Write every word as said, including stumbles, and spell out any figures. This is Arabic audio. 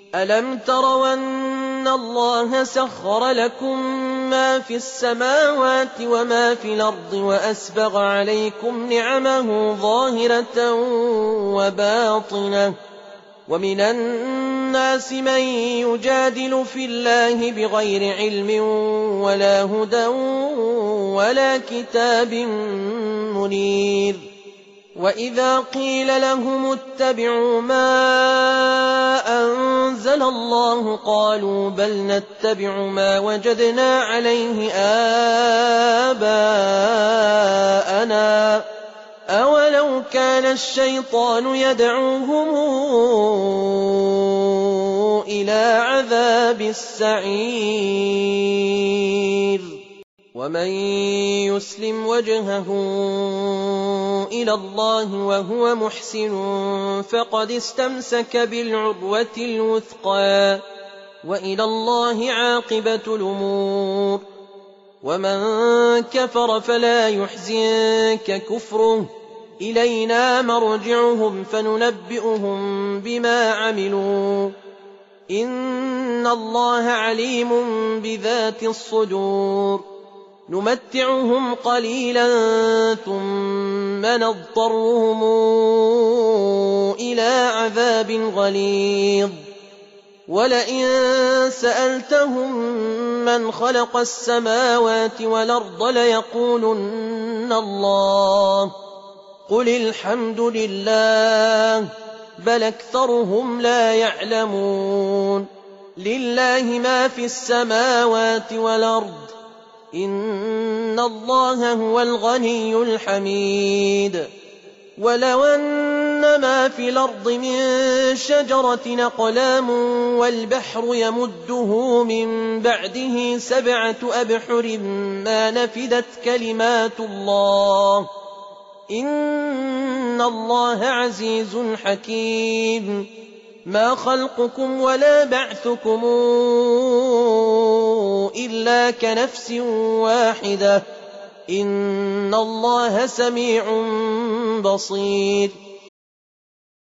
ألم تروا أن الله سخر لكم ما في السماوات وما في الأرض وأسبغ عليكم نعمه ظاهرة وباطنة ومن الناس من يجادل في الله بغير علم ولا هدى ولا كتاب منير وإذا قيل لهم اتبعوا ما أنزل الله قالوا بل نتبع ما وجدنا عليه آباءنا أولو كان الشيطان يدعوهم إلى عذاب السعير ومن يسلم وجهه إلى الله وهو محسن فقد استمسك بالعروة الوثقى وإلى الله عاقبة الأمور ومن كفر فلا يحزنك كفره إلينا مرجعهم فننبئهم بما عملوا إن الله عليم بذات الصدور نمتعهم قليلا ثم نضطرهم إلى عذاب غليظ ولئن سألتهم من خلق السماوات والأرض ليقولن الله قل الحمد لله بل أكثرهم لا يعلمون لله ما في السماوات والأرض إن الله هو الغني الحميد ولو أن ما في الأرض من شجرة أقلام والبحر يمده من بعده سبعة أبحر ما نفدت كلمات الله إن الله عزيز حكيم ما خلقكم ولا بعثكم إلا كنفس واحدة إن الله سميع بصير